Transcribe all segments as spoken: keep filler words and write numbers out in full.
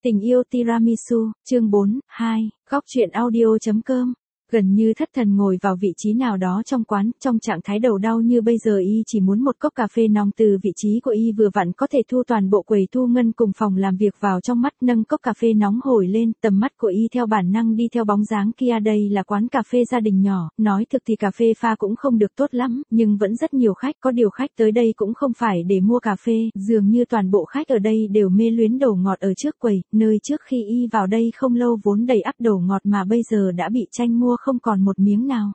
Tình yêu tiramisu, chương bốn, hai, góc truyện audio.com. Gần như thất thần ngồi vào vị trí nào đó trong quán, trong trạng thái đầu đau như bây giờ y chỉ muốn một cốc cà phê nóng từ vị trí của y vừa vặn có thể thu toàn bộ quầy thu ngân cùng phòng làm việc vào trong mắt, nâng cốc cà phê nóng hồi lên, tầm mắt của y theo bản năng đi theo bóng dáng kia. Đây là quán cà phê gia đình nhỏ, nói thực thì cà phê pha cũng không được tốt lắm, nhưng vẫn rất nhiều khách, có điều khách tới đây cũng không phải để mua cà phê, dường như toàn bộ khách ở đây đều mê luyến đồ ngọt ở trước quầy, nơi trước khi y vào đây không lâu vốn đầy ắp đồ ngọt mà bây giờ đã bị tranh mua không còn một miếng nào.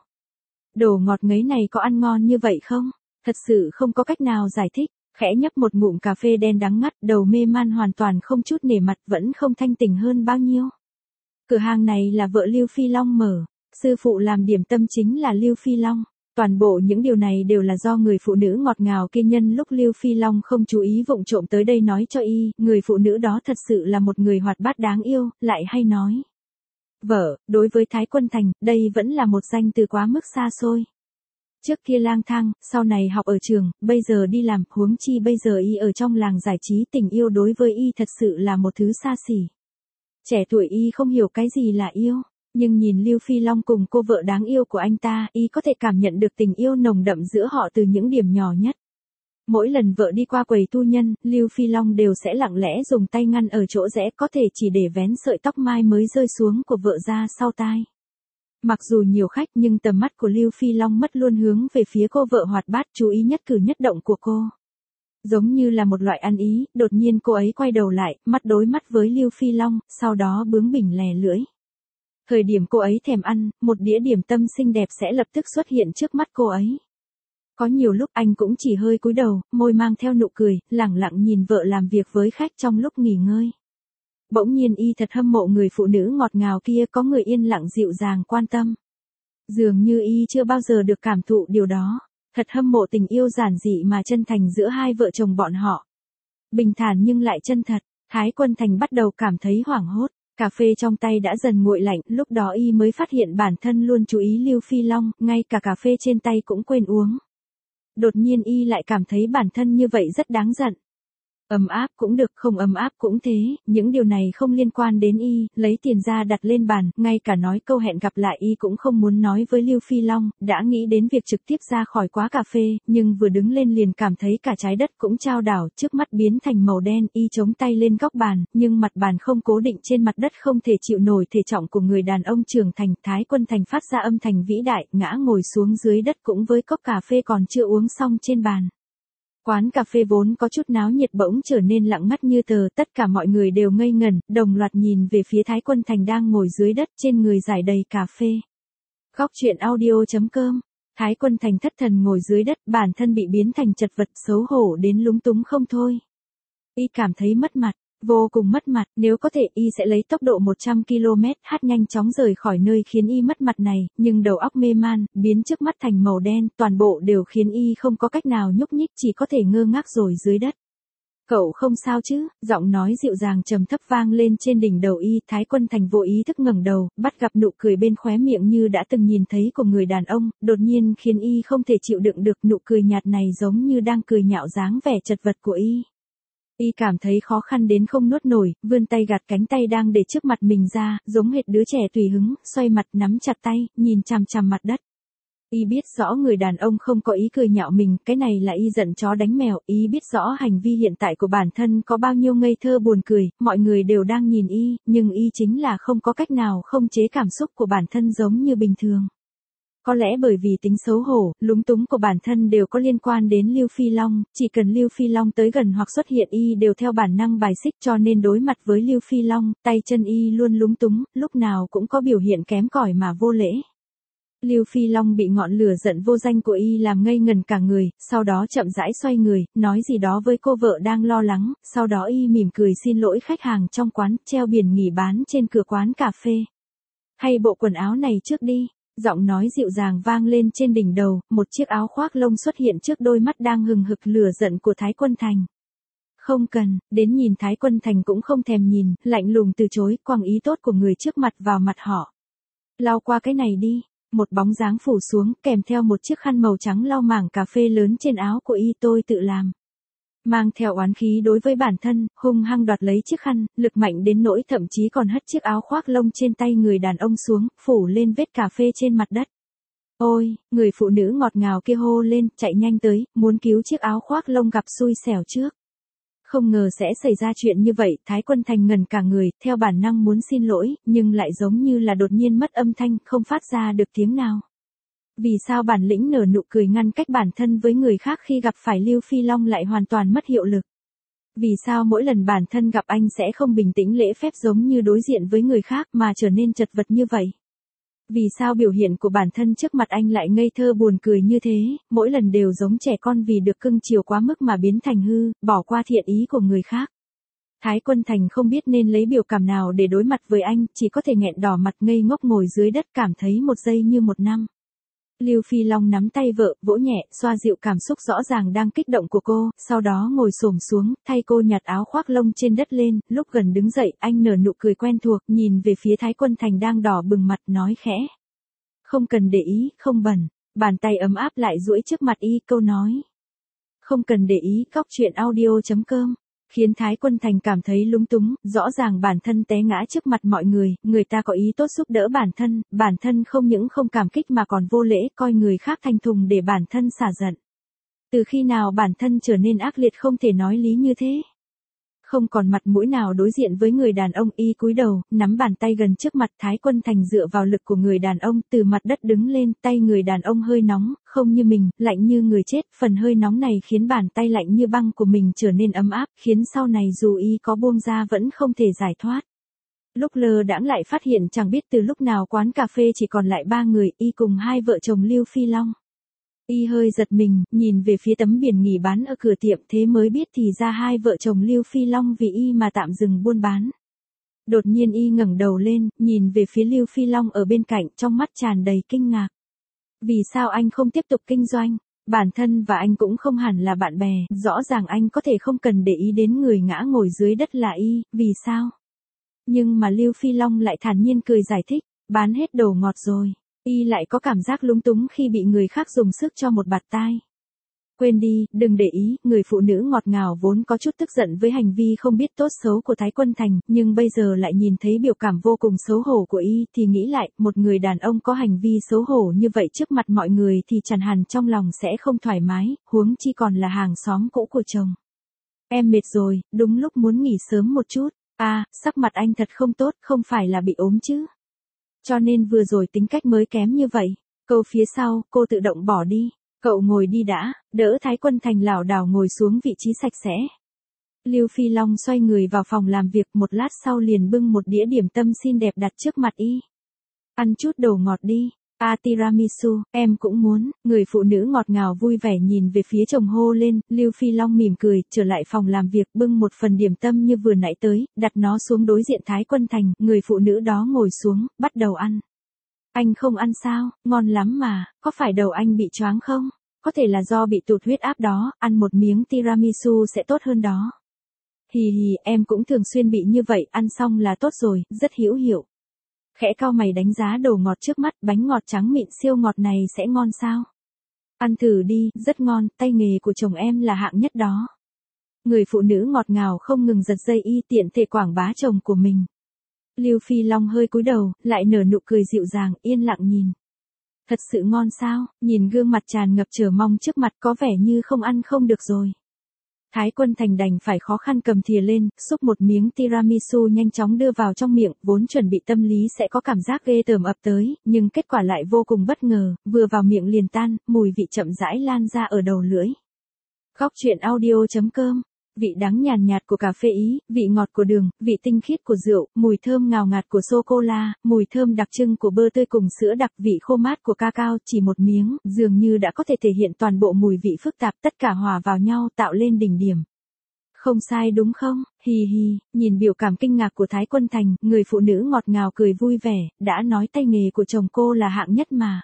Đồ ngọt ngấy này có ăn ngon như vậy không? Thật sự không có cách nào giải thích. Khẽ nhấp một ngụm cà phê đen đắng ngắt, đầu mê man hoàn toàn không chút nể mặt, vẫn không thanh tỉnh hơn bao nhiêu. Cửa hàng này là vợ Lưu Phi Long mở, sư phụ làm điểm tâm chính là Lưu Phi Long. Toàn bộ những điều này đều là do người phụ nữ ngọt ngào kia nhân lúc Lưu Phi Long không chú ý vụng trộm tới đây nói cho y, người phụ nữ đó thật sự là một người hoạt bát đáng yêu, lại hay nói. Vợ, đối với Thái Quân Thành, đây vẫn là một danh từ quá mức xa xôi. Trước kia lang thang, sau này học ở trường, bây giờ đi làm, huống chi bây giờ y ở trong làng giải trí, tình yêu đối với y thật sự là một thứ xa xỉ. Trẻ tuổi y không hiểu cái gì là yêu, nhưng nhìn Lưu Phi Long cùng cô vợ đáng yêu của anh ta, y có thể cảm nhận được tình yêu nồng đậm giữa họ từ những điểm nhỏ nhất. Mỗi lần vợ đi qua quầy tu nhân, Lưu Phi Long đều sẽ lặng lẽ dùng tay ngăn ở chỗ rẽ có thể chỉ để vén sợi tóc mai mới rơi xuống của vợ ra sau tai. Mặc dù nhiều khách nhưng tầm mắt của Lưu Phi Long mất luôn hướng về phía cô vợ hoạt bát, chú ý nhất cử nhất động của cô. Giống như là một loại ăn ý, đột nhiên cô ấy quay đầu lại, mắt đối mắt với Lưu Phi Long, sau đó bướng bỉnh lè lưỡi. Thời điểm cô ấy thèm ăn, một đĩa điểm tâm xinh đẹp sẽ lập tức xuất hiện trước mắt cô ấy. Có nhiều lúc anh cũng chỉ hơi cúi đầu, môi mang theo nụ cười, lẳng lặng nhìn vợ làm việc với khách trong lúc nghỉ ngơi. Bỗng nhiên y thật hâm mộ người phụ nữ ngọt ngào kia, có người yên lặng dịu dàng quan tâm. Dường như y chưa bao giờ được cảm thụ điều đó. Thật hâm mộ tình yêu giản dị mà chân thành giữa hai vợ chồng bọn họ. Bình thản nhưng lại chân thật, Thái Quân Thành bắt đầu cảm thấy hoảng hốt. Cà phê trong tay đã dần nguội lạnh, lúc đó y mới phát hiện bản thân luôn chú ý Lưu Phi Long, ngay cả cà phê trên tay cũng quên uống. Đột nhiên y lại cảm thấy bản thân như vậy rất đáng giận. Ấm áp cũng được, không ấm áp cũng thế, những điều này không liên quan đến y, lấy tiền ra đặt lên bàn, ngay cả nói câu hẹn gặp lại y cũng không muốn nói với Lưu Phi Long, đã nghĩ đến việc trực tiếp ra khỏi quán cà phê, nhưng vừa đứng lên liền cảm thấy cả trái đất cũng chao đảo, trước mắt biến thành màu đen, y chống tay lên góc bàn, nhưng mặt bàn không cố định trên mặt đất không thể chịu nổi thể trọng của người đàn ông trưởng thành. Thái Quân Thành phát ra âm thanh vĩ đại, ngã ngồi xuống dưới đất cũng với cốc cà phê còn chưa uống xong trên bàn. Quán cà phê vốn có chút náo nhiệt bỗng trở nên lặng ngắt như tờ, tất cả mọi người đều ngây ngẩn, đồng loạt nhìn về phía Thái Quân Thành đang ngồi dưới đất, trên người rải đầy cà phê. Góc truyện audio.com. Thái Quân Thành thất thần ngồi dưới đất, bản thân bị biến thành chật vật, xấu hổ đến lúng túng không thôi. Y cảm thấy mất mặt, vô cùng mất mặt, nếu có thể y sẽ lấy tốc độ một trăm ki lô mét h nhanh chóng rời khỏi nơi khiến y mất mặt này, nhưng đầu óc mê man, biến trước mắt thành màu đen, toàn bộ đều khiến y không có cách nào nhúc nhích, chỉ có thể ngơ ngác rồi dưới đất. Cậu không sao chứ? Giọng nói dịu dàng trầm thấp vang lên trên đỉnh đầu y. Thái Quân Thành vô ý thức ngẩng đầu, bắt gặp nụ cười bên khóe miệng như đã từng nhìn thấy của người đàn ông, đột nhiên khiến y không thể chịu đựng được, nụ cười nhạt này giống như đang cười nhạo dáng vẻ chật vật của y. Y cảm thấy khó khăn đến không nuốt nổi, vươn tay gạt cánh tay đang để trước mặt mình ra, giống hệt đứa trẻ tùy hứng, xoay mặt nắm chặt tay, nhìn chằm chằm mặt đất. Y biết rõ người đàn ông không có ý cười nhạo mình, cái này là y giận chó đánh mèo, y biết rõ hành vi hiện tại của bản thân có bao nhiêu ngây thơ buồn cười, mọi người đều đang nhìn y, nhưng y chính là không có cách nào không chế cảm xúc của bản thân giống như bình thường. Có lẽ bởi vì tính xấu hổ, lúng túng của bản thân đều có liên quan đến Lưu Phi Long, chỉ cần Lưu Phi Long tới gần hoặc xuất hiện y đều theo bản năng bài xích, cho nên đối mặt với Lưu Phi Long, tay chân y luôn lúng túng, lúc nào cũng có biểu hiện kém cỏi mà vô lễ. Lưu Phi Long bị ngọn lửa giận vô danh của y làm ngây ngần cả người, sau đó chậm rãi xoay người, nói gì đó với cô vợ đang lo lắng, sau đó y mỉm cười xin lỗi khách hàng trong quán, treo biển nghỉ bán trên cửa quán cà phê. Hay bộ quần áo này trước đi. Giọng nói dịu dàng vang lên trên đỉnh đầu, một chiếc áo khoác lông xuất hiện trước đôi mắt đang hừng hực lửa giận của Thái Quân Thành. Không cần, đến nhìn Thái Quân Thành cũng không thèm nhìn, lạnh lùng từ chối, quăng ý tốt của người trước mặt vào mặt họ. Lau qua cái này đi, một bóng dáng phủ xuống, kèm theo một chiếc khăn màu trắng lau mảng cà phê lớn trên áo của y. Tôi tự làm. mang theo oán khí đối với bản thân, hung hăng đoạt lấy chiếc khăn, lực mạnh đến nỗi thậm chí còn hất chiếc áo khoác lông trên tay người đàn ông xuống, phủ lên vết cà phê trên mặt đất. Ôi, người phụ nữ ngọt ngào kia hô lên, chạy nhanh tới, muốn cứu chiếc áo khoác lông gặp xui xẻo trước. Không ngờ sẽ xảy ra chuyện như vậy, Thái Quân Thành ngần cả người, theo bản năng muốn xin lỗi, nhưng lại giống như là đột nhiên mất âm thanh, không phát ra được tiếng nào. Vì sao bản lĩnh nở nụ cười ngăn cách bản thân với người khác khi gặp phải Lưu Phi Long lại hoàn toàn mất hiệu lực? Vì sao mỗi lần bản thân gặp anh sẽ không bình tĩnh lễ phép giống như đối diện với người khác mà trở nên chật vật như vậy? Vì sao biểu hiện của bản thân trước mặt anh lại ngây thơ buồn cười như thế, mỗi lần đều giống trẻ con vì được cưng chiều quá mức mà biến thành hư, bỏ qua thiện ý của người khác? Thái Quân Thành không biết nên lấy biểu cảm nào để đối mặt với anh, chỉ có thể nghẹn đỏ mặt ngây ngốc ngồi dưới đất cảm thấy một giây như một năm. Lưu Phi Long nắm tay vợ, vỗ nhẹ, xoa dịu cảm xúc rõ ràng đang kích động của cô, sau đó ngồi xổm xuống, thay cô nhặt áo khoác lông trên đất lên, lúc gần đứng dậy, anh nở nụ cười quen thuộc, nhìn về phía Thái Quân Thành đang đỏ bừng mặt, nói khẽ. Không cần để ý, không bẩn, bàn tay ấm áp lại duỗi trước mặt y, câu nói. Không cần để ý, cóc truyện audio chấm com. Khiến Thái Quân Thành cảm thấy lúng túng, rõ ràng bản thân té ngã trước mặt mọi người, người ta có ý tốt giúp đỡ bản thân, bản thân không những không cảm kích mà còn vô lễ, coi người khác thành thùng để bản thân xả giận. Từ khi nào bản thân trở nên ác liệt không thể nói lý như thế? Không còn mặt mũi nào đối diện với người đàn ông, y cúi đầu, nắm bàn tay gần trước mặt. Thái Quân Thành dựa vào lực của người đàn ông, từ mặt đất đứng lên, tay người đàn ông hơi nóng, không như mình, lạnh như người chết, phần hơi nóng này khiến bàn tay lạnh như băng của mình trở nên ấm áp, khiến sau này dù y có buông ra vẫn không thể giải thoát. Lúc lơ đãng lại phát hiện chẳng biết từ lúc nào quán cà phê chỉ còn lại ba người, y cùng hai vợ chồng Lưu Phi Long. Y hơi giật mình, nhìn về phía tấm biển nghỉ bán ở cửa tiệm, thế mới biết thì ra hai vợ chồng Lưu Phi Long vì y mà tạm dừng buôn bán. Đột nhiên y ngẩng đầu lên, nhìn về phía Lưu Phi Long ở bên cạnh, trong mắt tràn đầy kinh ngạc. Vì sao anh không tiếp tục kinh doanh? Bản thân và anh cũng không hẳn là bạn bè, rõ ràng anh có thể không cần để ý đến người ngã ngồi dưới đất là y, vì sao? Nhưng mà Lưu Phi Long lại thản nhiên cười giải thích, bán hết đồ ngọt rồi. Y lại có cảm giác lúng túng khi bị người khác dùng sức cho một bạt tai. Quên đi, đừng để ý, người phụ nữ ngọt ngào vốn có chút tức giận với hành vi không biết tốt xấu của Thái Quân Thành, nhưng bây giờ lại nhìn thấy biểu cảm vô cùng xấu hổ của y thì nghĩ lại, một người đàn ông có hành vi xấu hổ như vậy trước mặt mọi người thì chẳng hẳn trong lòng sẽ không thoải mái, huống chi còn là hàng xóm cũ của chồng. Em mệt rồi, đúng lúc muốn nghỉ sớm một chút. À, sắc mặt anh thật không tốt, không phải là bị ốm chứ? Cho nên vừa rồi tính cách mới kém như vậy. Câu phía sau, cô tự động bỏ đi. Cậu ngồi đi đã, đỡ Thái Quân Thành lảo đảo ngồi xuống vị trí sạch sẽ. Lưu Phi Long xoay người vào phòng làm việc, một lát sau liền bưng một đĩa điểm tâm xinh đẹp đặt trước mặt y. Ăn chút đồ ngọt đi. À tiramisu, em cũng muốn. Người phụ nữ ngọt ngào vui vẻ nhìn về phía chồng hô lên. Lưu Phi Long mỉm cười, trở lại phòng làm việc, bưng một phần điểm tâm như vừa nãy tới, đặt nó xuống đối diện Thái Quân Thành. Người phụ nữ đó ngồi xuống, bắt đầu ăn. Anh không ăn sao? Ngon lắm mà, có phải đầu anh bị choáng không? Có thể là do bị tụt huyết áp đó, ăn một miếng tiramisu sẽ tốt hơn đó. Hì hì, em cũng thường xuyên bị như vậy, ăn xong là tốt rồi, rất hữu hiệu. Khẽ cau mày đánh giá đồ ngọt trước mắt, bánh ngọt trắng mịn siêu ngọt này sẽ ngon sao? Ăn thử đi, rất ngon, tay nghề của chồng em là hạng nhất đó. Người phụ nữ ngọt ngào không ngừng giật dây y tiện thể quảng bá chồng của mình. Lưu Phi Long hơi cúi đầu, lại nở nụ cười dịu dàng, yên lặng nhìn. Thật sự ngon sao? Nhìn gương mặt tràn ngập chờ mong trước mặt có vẻ như không ăn không được rồi. Thái Quân Thành đành phải khó khăn cầm thìa lên, xúc một miếng tiramisu nhanh chóng đưa vào trong miệng, vốn chuẩn bị tâm lý sẽ có cảm giác ghê tởm ập tới, nhưng kết quả lại vô cùng bất ngờ, vừa vào miệng liền tan, mùi vị chậm rãi lan ra ở đầu lưỡi. Góc truyện audio chấm com. Vị đắng nhàn nhạt của cà phê Ý, vị ngọt của đường, vị tinh khiết của rượu, mùi thơm ngào ngạt của sô-cô-la, mùi thơm đặc trưng của bơ tươi cùng sữa đặc, vị khô mát của cacao, chỉ một miếng, dường như đã có thể thể hiện toàn bộ mùi vị phức tạp, tất cả hòa vào nhau tạo lên đỉnh điểm. Không sai đúng không? Hì hì, nhìn biểu cảm kinh ngạc của Thái Quân Thành, người phụ nữ ngọt ngào cười vui vẻ, đã nói tay nghề của chồng cô là hạng nhất mà.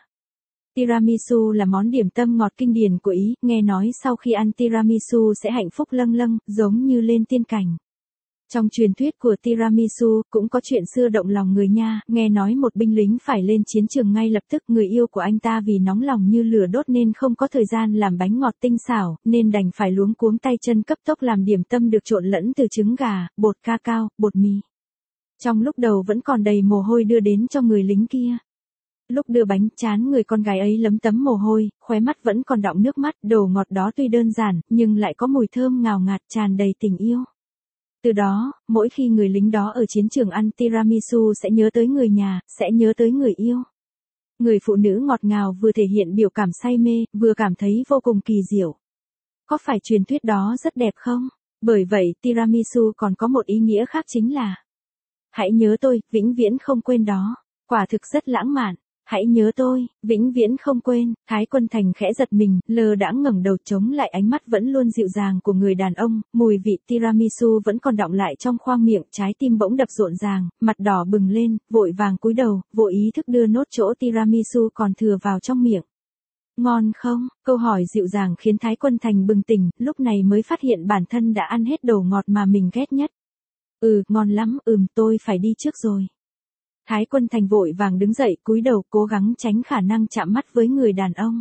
Tiramisu là món điểm tâm ngọt kinh điển của Ý, nghe nói sau khi ăn tiramisu sẽ hạnh phúc lâng lâng, giống như lên tiên cảnh. Trong truyền thuyết của tiramisu, cũng có chuyện xưa động lòng người nha, nghe nói một binh lính phải lên chiến trường ngay lập tức, người yêu của anh ta vì nóng lòng như lửa đốt nên không có thời gian làm bánh ngọt tinh xảo, nên đành phải luống cuống tay chân cấp tốc làm điểm tâm được trộn lẫn từ trứng gà, bột cacao, bột mì. Trong lúc đầu vẫn còn đầy mồ hôi đưa đến cho người lính kia. Lúc đưa bánh, trán người con gái ấy lấm tấm mồ hôi, khóe mắt vẫn còn đọng nước mắt, đồ ngọt đó tuy đơn giản, nhưng lại có mùi thơm ngào ngạt tràn đầy tình yêu. Từ đó, mỗi khi người lính đó ở chiến trường ăn tiramisu sẽ nhớ tới người nhà, sẽ nhớ tới người yêu. Người phụ nữ ngọt ngào vừa thể hiện biểu cảm say mê, vừa cảm thấy vô cùng kỳ diệu. Có phải truyền thuyết đó rất đẹp không? Bởi vậy tiramisu còn có một ý nghĩa khác chính là hãy nhớ tôi, vĩnh viễn không quên đó. Quả thực rất lãng mạn. Hãy nhớ tôi, vĩnh viễn không quên. Thái Quân Thành khẽ giật mình, lơ đãng ngẩng đầu chống lại ánh mắt vẫn luôn dịu dàng của người đàn ông, mùi vị tiramisu vẫn còn đọng lại trong khoang miệng, trái tim bỗng đập rộn ràng, mặt đỏ bừng lên, vội vàng cúi đầu, vội ý thức đưa nốt chỗ tiramisu còn thừa vào trong miệng. Ngon không? Câu hỏi dịu dàng khiến Thái Quân Thành bừng tỉnh, lúc này mới phát hiện bản thân đã ăn hết đồ ngọt mà mình ghét nhất. Ừ, ngon lắm, ừm, tôi phải đi trước rồi. Thái Quân Thành vội vàng đứng dậy, cúi đầu, cố gắng tránh khả năng chạm mắt với người đàn ông.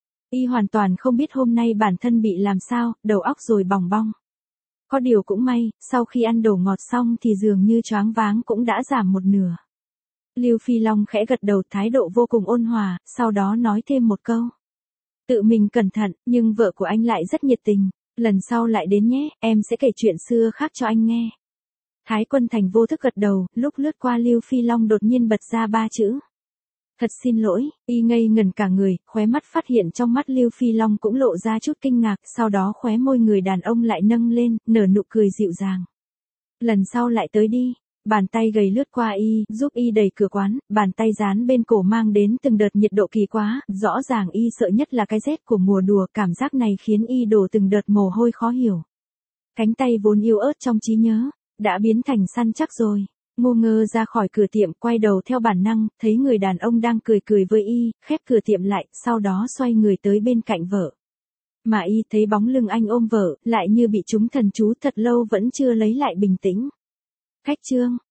Y hoàn toàn không biết hôm nay bản thân bị làm sao, đầu óc rồi bòng bong. Có điều cũng may, sau khi ăn đồ ngọt xong thì dường như choáng váng cũng đã giảm một nửa. Lưu Phi Long khẽ gật đầu, thái độ vô cùng ôn hòa, sau đó nói thêm một câu. Tự mình cẩn thận, nhưng vợ của anh lại rất nhiệt tình. Lần sau lại đến nhé, em sẽ kể chuyện xưa khác cho anh nghe. Thái Quân Thành vô thức gật đầu, lúc lướt qua Lưu Phi Long đột nhiên bật ra ba chữ. Thật xin lỗi, y ngây ngẩn cả người, khóe mắt phát hiện trong mắt Lưu Phi Long cũng lộ ra chút kinh ngạc, sau đó khóe môi người đàn ông lại nâng lên, nở nụ cười dịu dàng. Lần sau lại tới đi. Bàn tay gầy lướt qua y, giúp y đẩy cửa quán, bàn tay dán bên cổ mang đến từng đợt nhiệt độ kỳ quá, rõ ràng y sợ nhất là cái rét của mùa đùa, cảm giác này khiến y đổ từng đợt mồ hôi khó hiểu. Cánh tay vốn yếu ớt trong trí nhớ, đã biến thành săn chắc rồi. Ngô Ngơ ra khỏi cửa tiệm, quay đầu theo bản năng, thấy người đàn ông đang cười cười với y, khép cửa tiệm lại, sau đó xoay người tới bên cạnh vợ. Mà y thấy bóng lưng anh ôm vợ, lại như bị trúng thần chú, thật lâu vẫn chưa lấy lại bình tĩnh. Khách trương,